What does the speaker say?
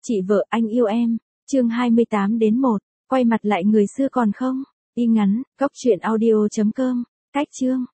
Chị vợ anh yêu em, chương 28-1, quay mặt lại người xưa còn không? Y ngắn, góc truyện audio.com, cách chương.